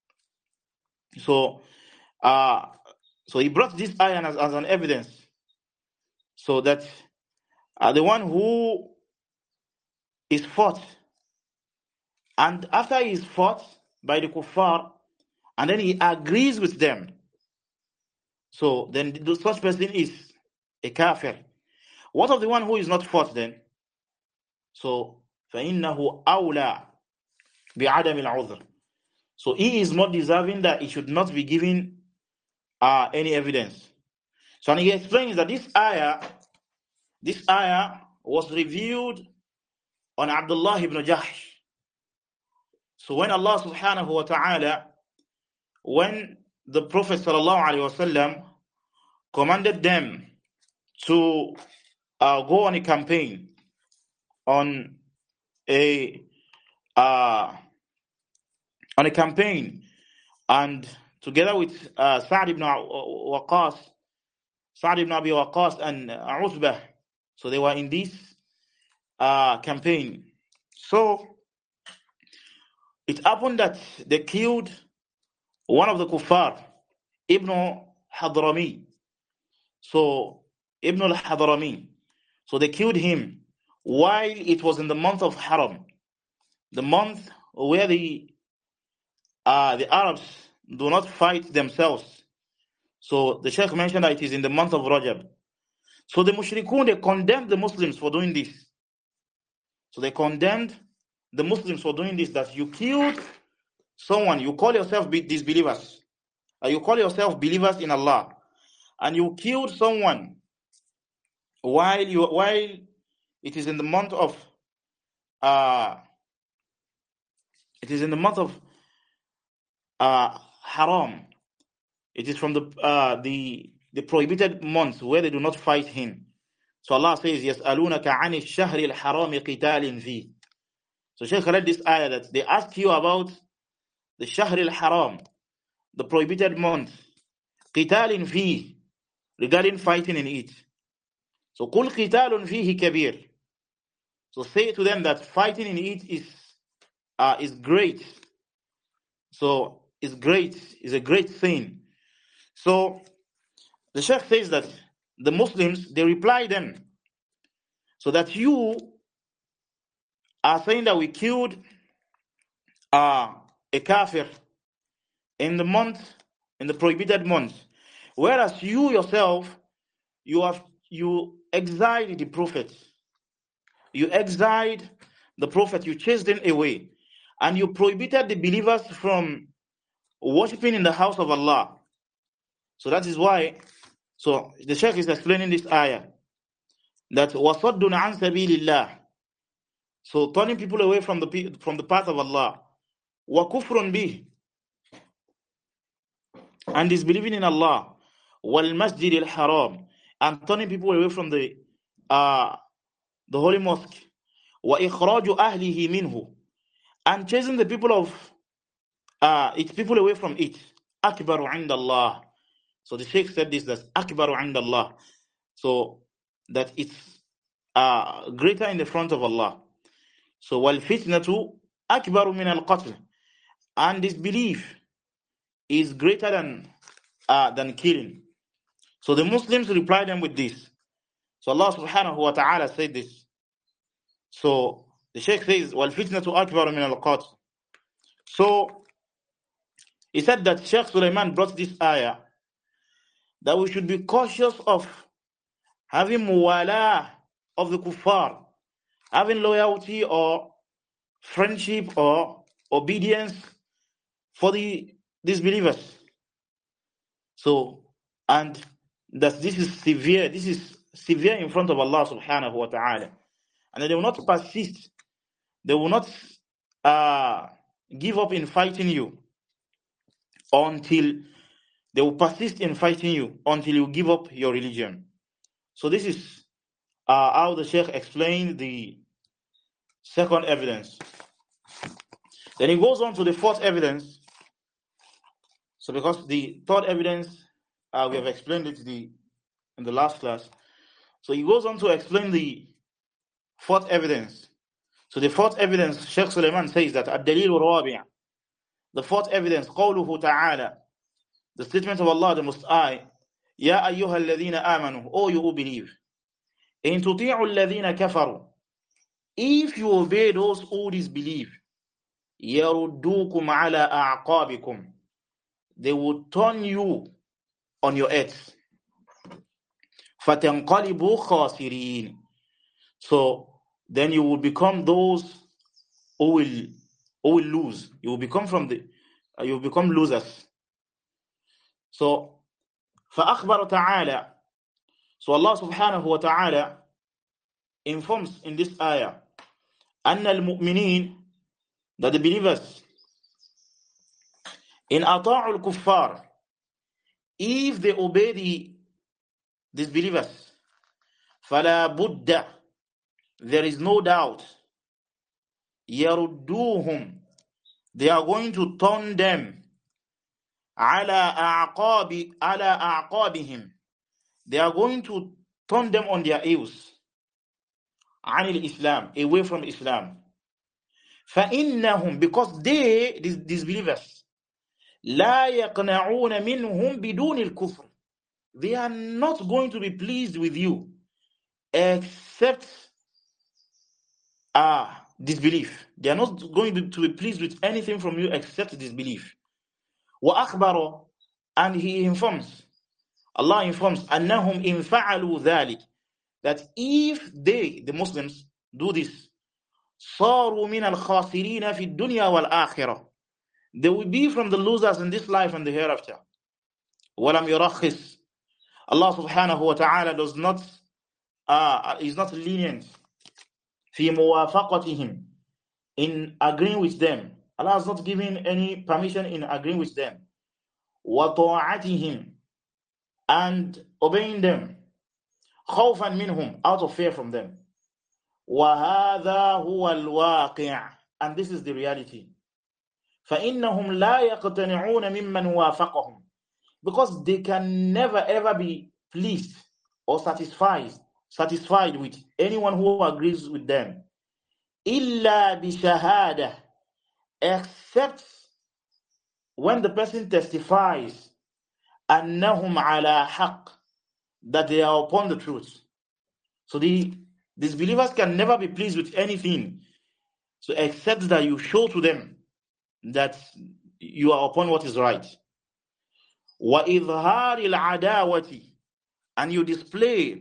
So, uh, so he brought this ayah as, as an evidence, so that uh, the one who is fought, and after he is fought by the kuffar, and then he agrees with them, so then the, such person is a kafir. What of the one who is not fought then? So فَإِنَّهُ أَوْلَى بِعَدَمِ الْعُذْرِ. So he is more deserving that he should not be given uh, any evidence. So and he explains that this ayah, this ayah was revealed on Abdullah ibn Jahsh. So when Allah subhanahu wa ta'ala, when the Prophet sallallahu alaihi wasallam commanded them to uh, go on a campaign, on a uh, on a campaign, and together with uh, Sa'd ibn Waqqas, Sa'd ibn Abi Waqqas and Utbah, so they were in this uh, campaign. So it happened that they killed one of the kuffar, Ibn Hadrami. So Ibn al-Hadrami. So they killed him while it was in the month of Haram, the month where the uh, the Arabs do not fight themselves. So the Shaykh mentioned that it is in the month of Rajab. So the Mushrikun, they condemned the Muslims for doing this. So they condemned the Muslims for doing this, that you killed someone, you call yourself disbelievers, or you call yourself believers in Allah, and you killed someone while you while it is in the month of uh it is in the month of uh Haram. It is from the uh the the prohibited months where they do not fight him. So Allah says, يَسْأَلُونَكَ عَنِ الشَّهْرِ الْحَرَامِ قِتَالٍ فِيهِ. So Shaykh read this ayah that they ask you about the Shahr al-Haram, the prohibited month, قِتَالٍ فِيهِ, regarding fighting in it. So قُلْ قِتَالٌ فِيهِ كَبِيرٌ. So say to them that fighting in it is uh, is great. So is great, is a great thing. So the Shaykh says that the Muslims, they reply them, so that you are saying that we killed uh, a kafir, in the month, in the prohibited month, whereas you yourself, you have you exiled the prophet, you exiled the prophet, you chased them away, and you prohibited the believers from worshipping in the house of Allah. So that is why, so the Shaykh is explaining this ayah, that وَصَدٌّ عَنْ سَبِيلِ اللَّهِ, so turning people away from the from the path of Allah, وَكُفْرٌ بِهِ, and disbelieving in Allah, وَالْمَسْجِدِ الْحَرَامِ, and turning people away from the uh, the holy mosque, وَإِخْرَاجُ أَهْلِهِ مِنْهُ, and chasing the people of uh, its people away from it, أَكْبَرُ عِنْدَ اللَّهِ. So the Sheikh said this, that أَكْبَرُ عِنْدَ اللَّهِ, so that it's uh, greater in the front of Allah. So وَالْفِتْنَةُ أَكْبَرُ مِنَ الْقَتْلِ, and disbelief is greater than uh, than killing. So the Muslims reply them with this. So Allah subhanahu wa ta'ala said this. So the Shaykh says, وَالْفِتْنَةُ أَكْبَرُ مِنَ الْقَتْلِ. So he said that Shaykh Sulaiman brought this ayah, that we should be cautious of having muwala of the kuffar, having loyalty or friendship or obedience for the disbelievers. So, and that this is severe, this is severe in front of Allah subhanahu wa ta'ala. And they will not persist, they will not uh, give up in fighting you until they will persist in fighting you until you give up your religion. So this is uh, how the Sheikh explained the second evidence. Then he goes on to the fourth evidence. So because the third evidence, uh, we have explained it the, in the last class. So he goes on to explain the fourth evidence. So the fourth evidence, Shaykh Sulaiman says that الدليل الرابع, the fourth evidence, قوله تعالى, the statement of Allah the Most High, يا أيها الذين آمنوا, O you who believe, إن تطيعوا الذين كفروا, if you obey those who disbelieve, يردوكم على أعقابكم, they will turn you on your heads. فَتَنْقَلِبُوا خَاسِرِينَ, so then you will become those who will who will lose. You will become from the uh, you will become losers. So فَأَخْبَرَ تَعَالَى, so Allah subhanahu wa ta'ala informs in this ayah أَنَّ الْمُؤْمِنِينَ, that the believers, in أَطَاعُ الْكُفَّارِ, if they obey the disbelievers, فَلَا بُدَّ, there is no doubt, يَرُدُّوهُمْ, they are going to turn them, عَلَى أَعْقَابِ عَلَى أَعْقَابِهِمْ, they are going to turn them on their heels, عَنِ الْإِسْلَامِ, away from Islam. فَإِنَّهُمْ, because they, these disbelievers, لَا يَقْنَعُونَ مِنْهُمْ بِدُونِ الْكُفْرِ, they are not going to be pleased with you except uh, disbelief. They are not going to be pleased with anything from you except disbelief. وَأَخْبَرَ, and he informs, Allah informs, أَنَّهُمْ إِنْ فَعَلُوا ذَلِكَ, that if they, the Muslims, do this, صَارُوا مِنَ الْخَاسِرِينَ فِي الدُّنْيَا وَالْآخِرَةِ, they will be from the losers in this life and the hereafter. وَلَمْ يُرَخِّص, Allah subhanahu wa ta'ala does not, uh, is not lenient في موافقتهم, in agreeing with them. Allah has not given any permission in agreeing with them. وَطَاعَتِهِمْ, and obeying them. خوفا منهم, out of fear from them. وَهَذَا هُوَ الْوَاقِعِ, and this is the reality. فَإِنَّهُمْ لَا يَقْتَنِعُونَ مِمَّنْ وَافَقَهُمْ, because they can never ever be pleased or satisfied satisfied with anyone who agrees with them, إِلَّا بِشَهَادَةٍ, except when the person testifies أَنَّهُمْ عَلَى حَقٍّ, that they are upon the truth. So the these believers can never be pleased with anything, so except that you show to them that you are upon what is right. وَإِظْهَارِ الْعَدَاوَةِ, and you display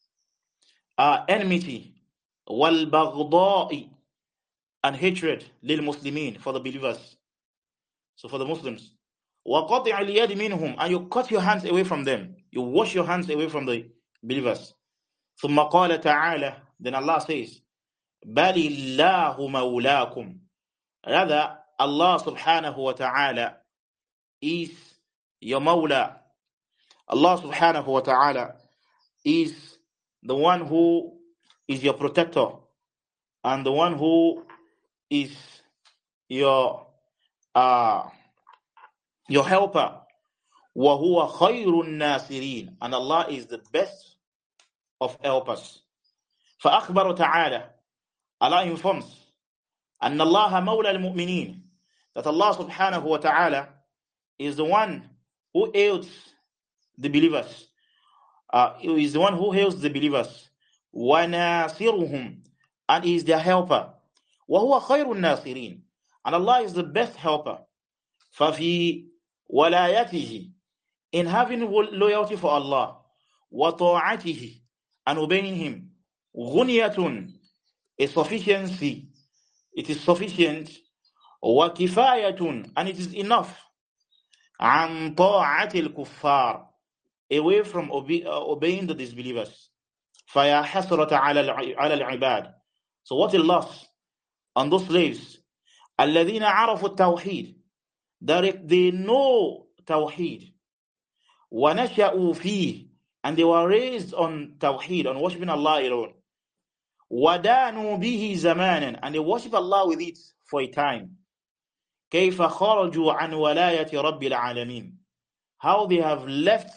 uh, enmity, وَالْبَغْضَاءِ, and hatred, لِلْمُسْلِمِينَ, for the believers, so for the Muslims. وَقَطِعَ الْيَدِ مِنْهُمْ, and you cut your hands away from them, you wash your hands away from the believers. ثُمَّ قَالَ تَعَالَى, then Allah says, بَلِ اللَّهُ مَوْلَاكُمْ, rather Allah subhanahu wa ta'ala is your mawla. Allah subhanahu wa ta'ala is the one who is your protector and the one who is your uh, your helper. وَهُوَ خَيْرُ النَّاصِرِينَ, and Allah is the best of helpers. فَأَخْبَرُ تَعَالَى, Allah informs, أَنَّ اللَّهَ مَوْلَى الْمُؤْمِنِينَ, that Allah subhanahu wa ta'ala is the one who aids the believers. Uh, he is the one who helps the believers. وَنَاصِرُهُمْ, and he is their helper. وَهُوَ خَيْرُ النَّاصِرِينَ, and Allah is the best helper. فَفِي وَلَايَتِهِ, in having loyalty for Allah, وَطَاعَتِهِ, and obeying Him, غُنْيَةٌ, a sufficiency, it is sufficient, وَكِفَايَةٌ, and it is enough, عَنْ طَاعَةِ الْكُفَّارِ, away from obe- uh, obeying the disbelievers. فَيَا حَسْرَةَ عَلَى الْعِبَادِ, so what a loss on those slaves, الَّذِينَ عَرَفُوا التَّوْحِيدِ, that they know Tawheed, وَنَشَأُوا فِيهِ, and they were raised on Tawheed, on worshiping Allah alone, وَدَانُوا بِهِ زَمَانًا, and they worship Allah with it for a time. كَيْفَ خَرَجُوا عَنْ وَلَايَةِ رَبِّ الْعَالَمِينَ, how they have left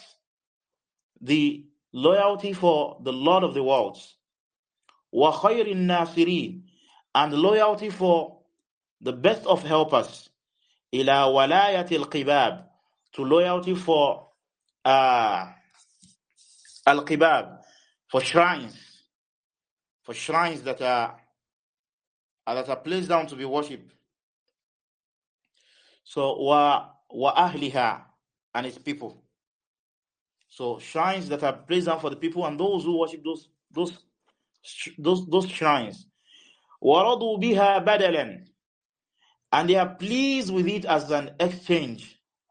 the loyalty for the Lord of the worlds, وَخَيْرِ النَّاصِرِينَ, and loyalty for the best of helpers, إِلَى وَلَايَةِ الْقِبَابِ, to loyalty for uh, al-qibab, for shrines, for shrines that are that are placed down to be worshipped. So wa wa ahliha, and its people. So shrines that are placed down for the people and those who worship those those those those shrines. وَرَضُوا بِهَا بَدَلًا, and they are pleased with it as an exchange.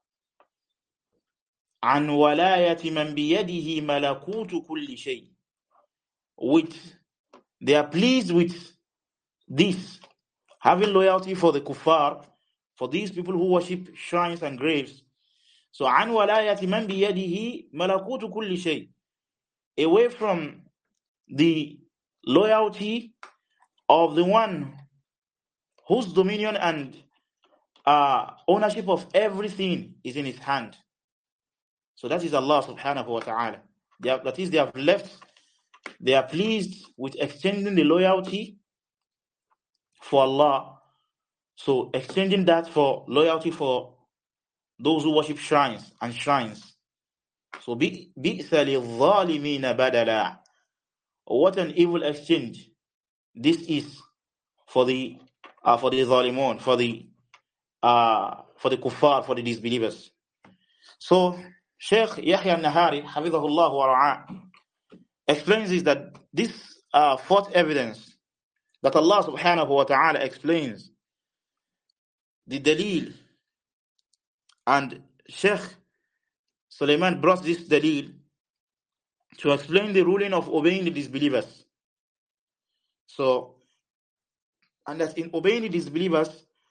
عَنْ وَلَايَةِ مَنْ بِيَدِهِ مَلَكُوتُ كُلِّ شَيْءٍ, with they are pleased with this, having loyalty for the kuffar, for these people who worship shrines and graves. So عَنْ وَلَايَةِ مَنْ بِيَدِهِ مَلَكُوتُ كُلِّ شَيْءٍ, away from the loyalty of the one whose dominion and uh, ownership of everything is in his hand. So that is Allah subhanahu wa ta'ala. They have, that is, they have left, they are pleased with extending the loyalty for Allah. So exchanging that for loyalty for those who worship shrines and shrines. So بِئْسَ لِلظَّالِمِينَ بَدَلًا, what an evil exchange this is for the uh, for the zalimun, for the uh, for the kuffar, for the disbelievers. So Sheikh Yahya al-Nahari, hafidhahullah wa ra'ah, explains is that this uh, fourth evidence that Allah subhanahu wa ta'ala explains the dalil, and Sheikh Sulaiman brought this dalil to explain the ruling of obeying the disbelievers. So, and that in obeying the disbelievers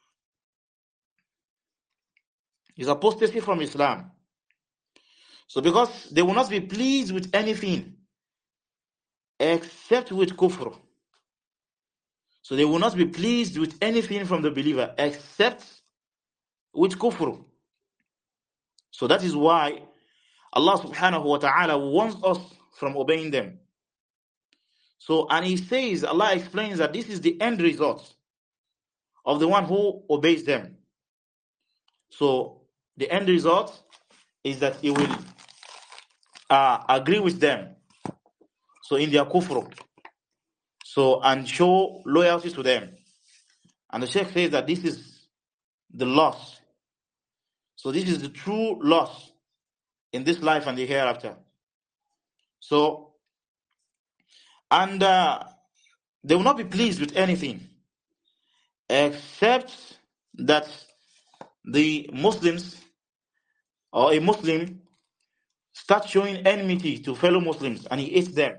is apostasy from Islam. So because they will not be pleased with anything except with kufr. So they will not be pleased with anything from the believer except with kufr. So that is why Allah subhanahu wa ta'ala warns us from obeying them. So, and he says, Allah explains that this is the end result of the one who obeys them. So the end result is that he will uh, agree with them, so in their kufr, so and show loyalty to them. And the Sheikh says that this is the loss So this is the true loss in this life and the hereafter. So, and uh, they will not be pleased with anything except that the Muslims or a Muslim start showing enmity to fellow Muslims and he hates them.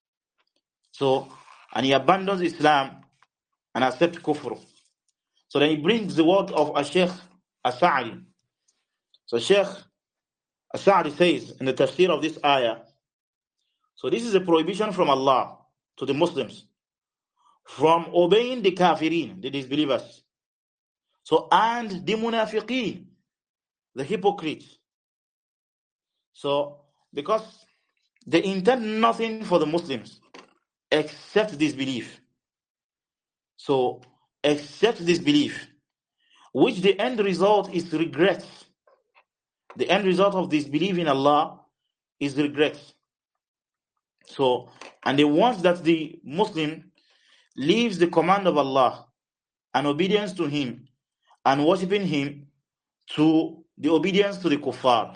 So, and he abandons Islam and accepts kufr. So then he brings the word of a Sheikh As-Sa'di. So Sheikh As-Sa'di says in the tafsir of this ayah, so this is a prohibition from Allah to the Muslims from obeying the kafirin, the disbelievers. So, and the munafiqeen, the hypocrites. So, because they intend nothing for the Muslims except disbelief. So, except disbelief, which the end result is regret. The end result of disbelief in Allah is regret. So, and they want that the Muslim leaves the command of Allah and obedience to Him and worshipping Him to the obedience to the kuffar.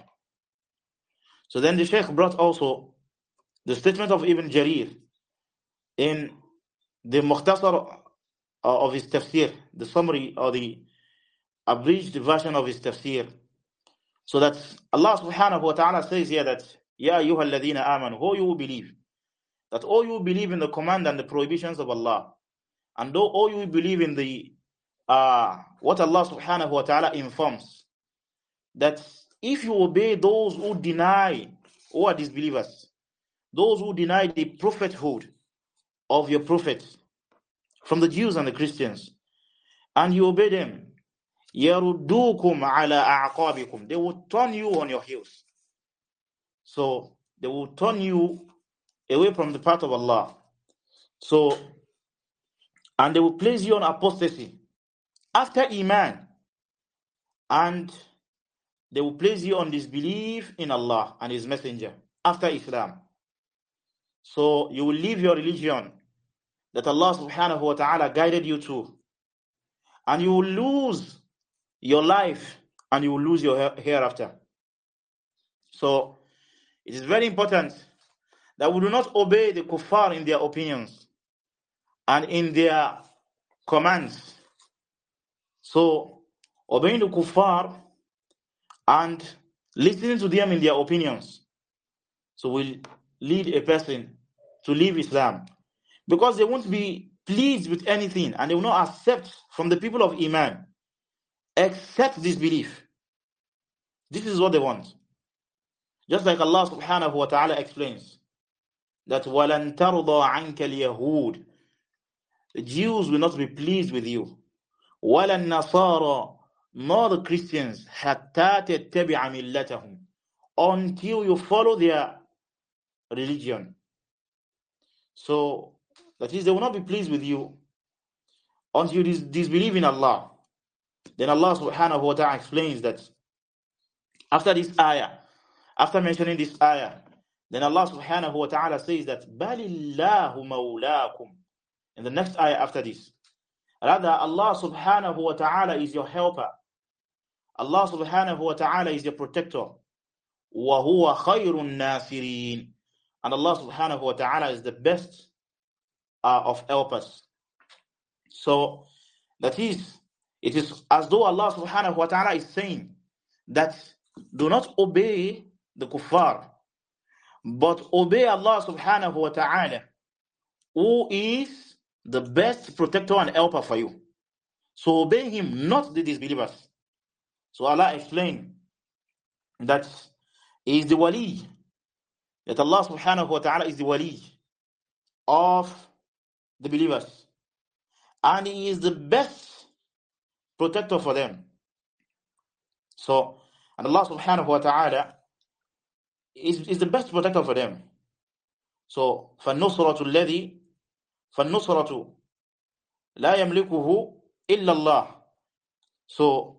So then the Shaykh brought also the statement of Ibn Jarir in the Mukhtasar of his tafsir, the summary or the abridged version of his tafsir. So that Allah subhanahu wa ta'ala says here that, Ya ayyuha alladhina amanu, who you believe, that all you believe in the command and the prohibitions of Allah, and though all you believe in the uh, what Allah subhanahu wa ta'ala informs, that if you obey those who deny, who are disbelievers, those who deny the prophethood of your prophet from the Jews and the Christians, and you obey them, يَرُدُّوكُمْ عَلَىٰ أَعْقَابِكُمْ, they will turn you on your heels. So they will turn you away from the path of Allah. So, and they will place you on apostasy after Iman, and they will place you on disbelief in Allah and His Messenger after Islam. So you will leave your religion that Allah subhanahu wa ta'ala guided you to, and you will lose your life and you will lose your hereafter. So it is very important that we do not obey the kuffar in their opinions and in their commands. So obeying the kuffar and listening to them in their opinions, so will lead a person to leave Islam, because they won't be pleased with anything and they will not accept from the people of Iman except disbelief. This is what they want. Just like Allah subhanahu wa ta'ala explains that وَلَن تَرْضَى عَنْكَ الْيَهُودِ, the Jews will not be pleased with you, وَلَا النَّصَارَى, nor the Christians, حَتَّى تَتَّبِعَ مِلَّتَهُمْ, until you follow their religion. So that is, they will not be pleased with you until you dis- disbelieve in Allah. Then Allah subhanahu wa ta'ala explains that after this ayah, after mentioning this ayah, then Allah subhanahu wa ta'ala says that بَلِ اللَّهُ مَوْلَاكُمْ, in the next ayah after this. Rather, Allah subhanahu wa ta'ala is your helper. Allah subhanahu wa ta'ala is your protector. وَهُوَ خَيْرُ النَّاصِرِينَ, and Allah subhanahu wa ta'ala is the best uh, of helpers. So that is, it is as though Allah subhanahu wa ta'ala is saying that do not obey the kuffar, but obey Allah subhanahu wa ta'ala, who is the best protector and helper for you. So obey Him, not the disbelievers. So Allah explained that He is the wali, that Allah subhanahu wa ta'ala is the wali of the believers, and He is the best protector for them. So, and Allah subhanahu wa ta'ala is, is the best protector for them. So, فَالنُّصْرَةُ الَّذِي فَالنُّصْرَةُ لَا يَمْلِكُهُ إِلَّا اللَّهِ. So,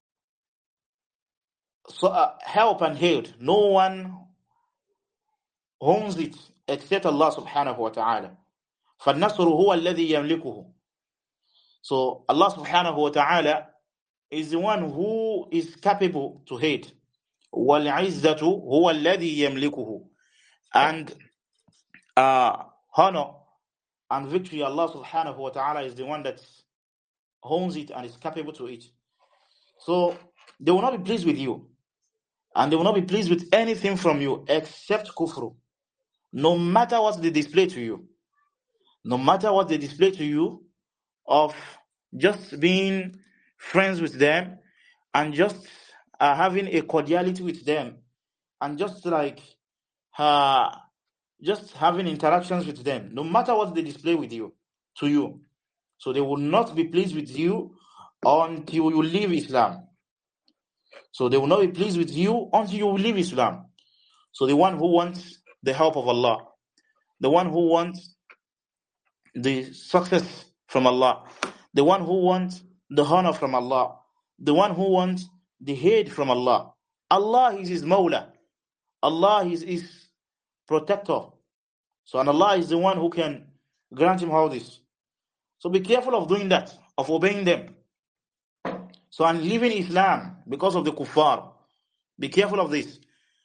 so uh, help and aid, no one owns it except Allah subhanahu wa ta'ala. فَالنَّصْرُ هُوَ الَّذِي يَمْلِكُهُ. So Allah subhanahu wa ta'ala is the one who is capable to hate. وَالْعِزَّةُ هُوَ الَّذِي يَمْلِكُهُ. And uh, honor and victory, Allah subhanahu wa ta'ala is the one that owns it and is capable to it. So they will not be pleased with you, and they will not be pleased with anything from you except kufru. No matter what they display to you, no matter what they display to you of just being friends with them and just uh, having a cordiality with them and just like uh, just having interactions with them, no matter what they display with you to you. So they will not be pleased with you until you leave Islam. So they will not be pleased with you until you leave Islam. So the one who wants the help of Allah, the one who wants the success from Allah, the one who wants the honor from Allah, the one who wants the aid from Allah. Allah is his Mawla. Allah is his protector. So and Allah is the one who can grant him all this. So be careful of doing that, of obeying them. So and leaving Islam because of the kuffar. Be careful of this.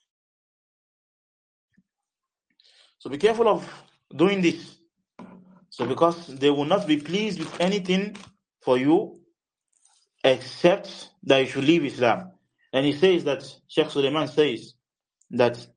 So be careful of doing this. So because they will not be pleased with anything for you except that you should leave Islam. And he says that, Sheikh Suleiman says that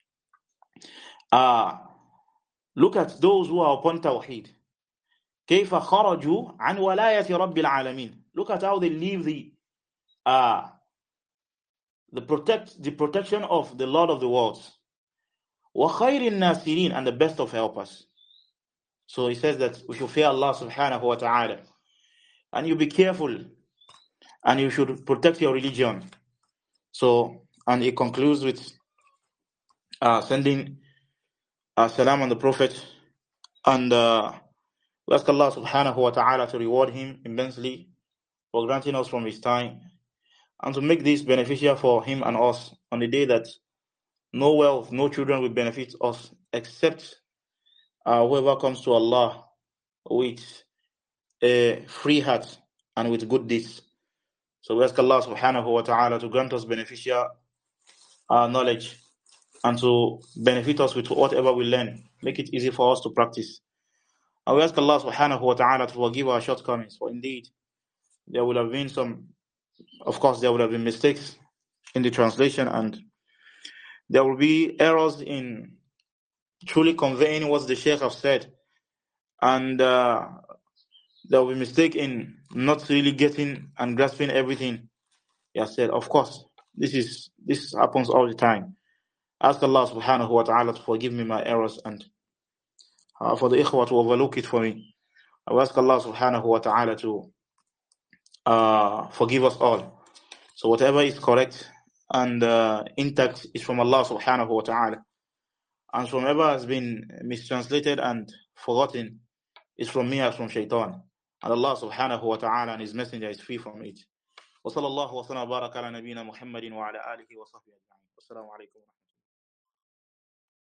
uh, look at those who are upon Tawheed. كيف خرجوا عن ولاية رب العالمين. Look at how they leave the uh, the protect the protection of the Lord of the worlds. وخير الناصرين, and the best of helpers. So he says that we should fear Allah subhanahu wa ta'ala, and you be careful, and you should protect your religion. So, and he concludes with uh, sending uh, salam on the Prophet, and uh, we ask Allah subhanahu wa ta'ala to reward him immensely for granting us from his time, and to make this beneficial for him and us on the day that no wealth, no children will benefit us except uh, whoever comes to Allah with a free heart and with good deeds. So we ask Allah subhanahu wa ta'ala to grant us beneficial uh, knowledge and to benefit us with whatever we learn, make it easy for us to practice. And we ask Allah subhanahu wa ta'ala to forgive our shortcomings, for indeed there would have been some, of course there would have been mistakes in the translation, and there will be errors in truly conveying what the Shaykh have said, and uh, there will be mistake in not really getting and grasping everything he has said. Of course, this is this happens all the time. Ask Allah subhanahu wa ta'ala to forgive me my errors, and uh, for the ikhwa to overlook it for me. I will ask Allah subhanahu wa ta'ala to uh, forgive us all. So whatever is correct and uh, intact is from Allah subhanahu wa ta'ala, and from whatever has been mistranslated and forgotten is from me as from shaitan, and Allah subhanahu wa ta'ala and his messenger is free from it. Wa sallallahu wa sallam baraka ala nabiyyina Muhammadin wa ala alihi wa sahbihi ajma'in. Wassalamu alaikum.